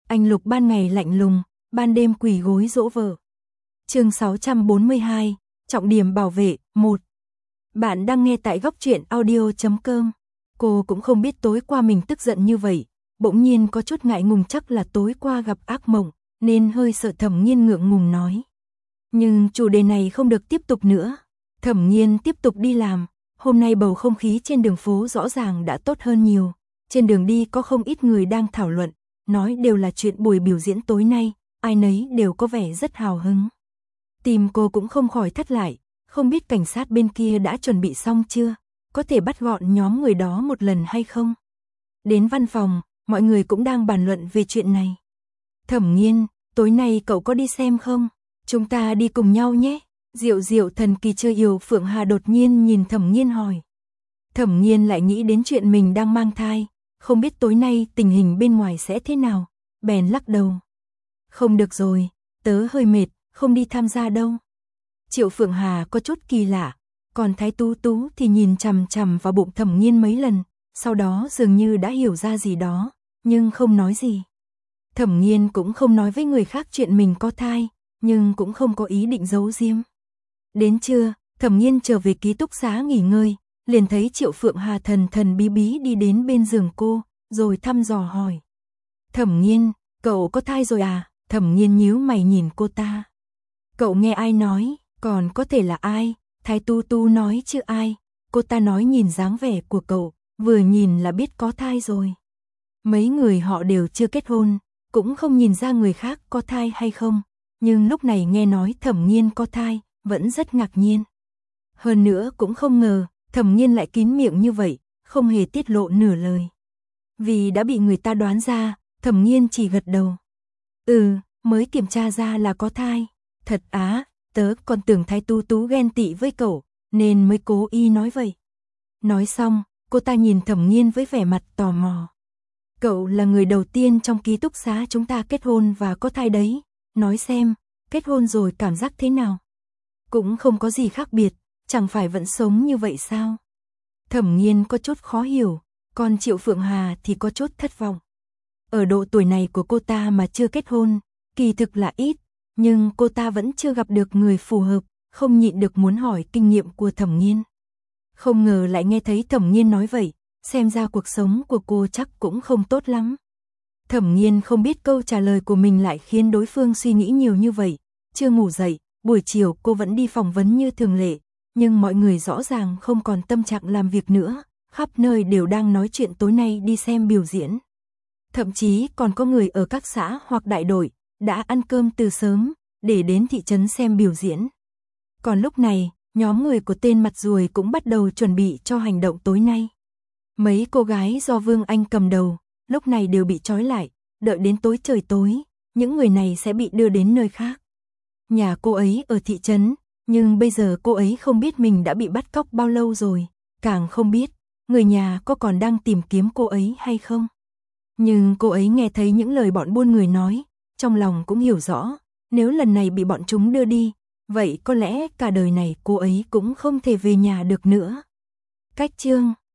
Anh Lục ban ngày lạnh lùng, ban đêm quỳ gối dỗ vợ. Chương 642, trọng điểm bảo vệ 1. Bạn đang nghe tại góc truyện audio.com. Cô cũng không biết tối qua mình tức giận như vậy, bỗng nhiên có chút ngại ngùng, chắc là tối qua gặp ác mộng, nên hơi sợ Thẩm Nghiên ngượng ngùng nói. Nhưng chủ đề này không được tiếp tục nữa. Thẩm Nghiên tiếp tục đi làm, hôm nay bầu không khí trên đường phố rõ ràng đã tốt hơn nhiều. Trên đường đi có không ít người đang thảo luận, nói đều là chuyện buổi biểu diễn tối nay, ai nấy đều có vẻ rất hào hứng. Tim cô cũng không khỏi thắt lại, không biết cảnh sát bên kia đã chuẩn bị xong chưa, có thể bắt gọn nhóm người đó một lần hay không. Đến văn phòng, mọi người cũng đang bàn luận về chuyện này. Thẩm Nghiên, tối nay cậu có đi xem không? Chúng ta đi cùng nhau nhé. Diệu Diệu thần kỳ chơi yêu Phượng Hà đột nhiên nhìn Thẩm Nghiên hỏi. Thẩm Nghiên lại nghĩ đến chuyện mình đang mang thai, không biết tối nay tình hình bên ngoài sẽ thế nào, bèn lắc đầu. Không được rồi, tớ hơi mệt, không đi tham gia đâu. Triệu Phượng Hà có chút kỳ lạ, còn Thái Tú Tú thì nhìn chằm chằm vào bụng Thẩm Nghiên mấy lần, sau đó dường như đã hiểu ra gì đó, nhưng không nói gì. Thẩm Nghiên cũng không nói với người khác chuyện mình có thai, nhưng cũng không có ý định giấu giếm. Đến trưa, Thẩm Nghiên trở về ký túc xá nghỉ ngơi, liền thấy Triệu Phượng Hà thần thần bí bí đi đến bên giường cô, rồi thăm dò hỏi. Thẩm Nghiên, cậu có thai rồi à? Thẩm Nghiên nhíu mày nhìn cô ta. Cậu nghe ai nói, còn có thể là ai? Thái Tú Tú nói chứ ai? Cô ta nói nhìn dáng vẻ của cậu, vừa nhìn là biết có thai rồi. Mấy người họ đều chưa kết hôn, cũng không nhìn ra người khác có thai hay không, nhưng lúc này nghe nói Thẩm Nghiên có thai, vẫn rất ngạc nhiên. Hơn nữa cũng không ngờ, Thẩm Nghiên lại kín miệng như vậy, không hề tiết lộ nửa lời. Vì đã bị người ta đoán ra, Thẩm Nghiên chỉ gật đầu. Mới kiểm tra ra là có thai. Thật á, tớ còn tưởng Thái Tú Tú ghen tị với cậu, nên mới cố ý nói vậy. Nói xong, cô ta nhìn Thẩm Nghiên với vẻ mặt tò mò. Cậu là người đầu tiên trong ký túc xá chúng ta kết hôn và có thai đấy. Nói xem, kết hôn rồi cảm giác thế nào? Cũng không có gì khác biệt, chẳng phải vẫn sống như vậy sao? Thẩm Nghiên có chút khó hiểu, còn Triệu Phượng Hà thì có chút thất vọng. Ở độ tuổi này của cô ta mà chưa kết hôn, kỳ thực là ít, nhưng cô ta vẫn chưa gặp được người phù hợp, không nhịn được muốn hỏi kinh nghiệm của Thẩm Nghiên. Không ngờ lại nghe thấy Thẩm Nghiên nói vậy, xem ra cuộc sống của cô chắc cũng không tốt lắm. Thẩm Nghiên không biết câu trả lời của mình lại khiến đối phương suy nghĩ nhiều như vậy, chưa ngủ dậy, buổi chiều cô vẫn đi phỏng vấn như thường lệ, nhưng mọi người rõ ràng không còn tâm trạng làm việc nữa, khắp nơi đều đang nói chuyện tối nay đi xem biểu diễn. Thậm chí còn có người ở các xã hoặc đại đội, đã ăn cơm từ sớm, để đến thị trấn xem biểu diễn. Còn lúc này, nhóm người của tên mặt ruồi cũng bắt đầu chuẩn bị cho hành động tối nay. Mấy cô gái do Vương Anh cầm đầu, lúc này đều bị trói lại, đợi đến tối trời tối, những người này sẽ bị đưa đến nơi khác. Nhà cô ấy ở thị trấn, nhưng bây giờ cô ấy không biết mình đã bị bắt cóc bao lâu rồi, càng không biết, người nhà có còn đang tìm kiếm cô ấy hay không. Nhưng cô ấy nghe thấy những lời bọn buôn người nói, trong lòng cũng hiểu rõ, nếu lần này bị bọn chúng đưa đi, vậy có lẽ cả đời này cô ấy cũng không thể về nhà được nữa. Cách chương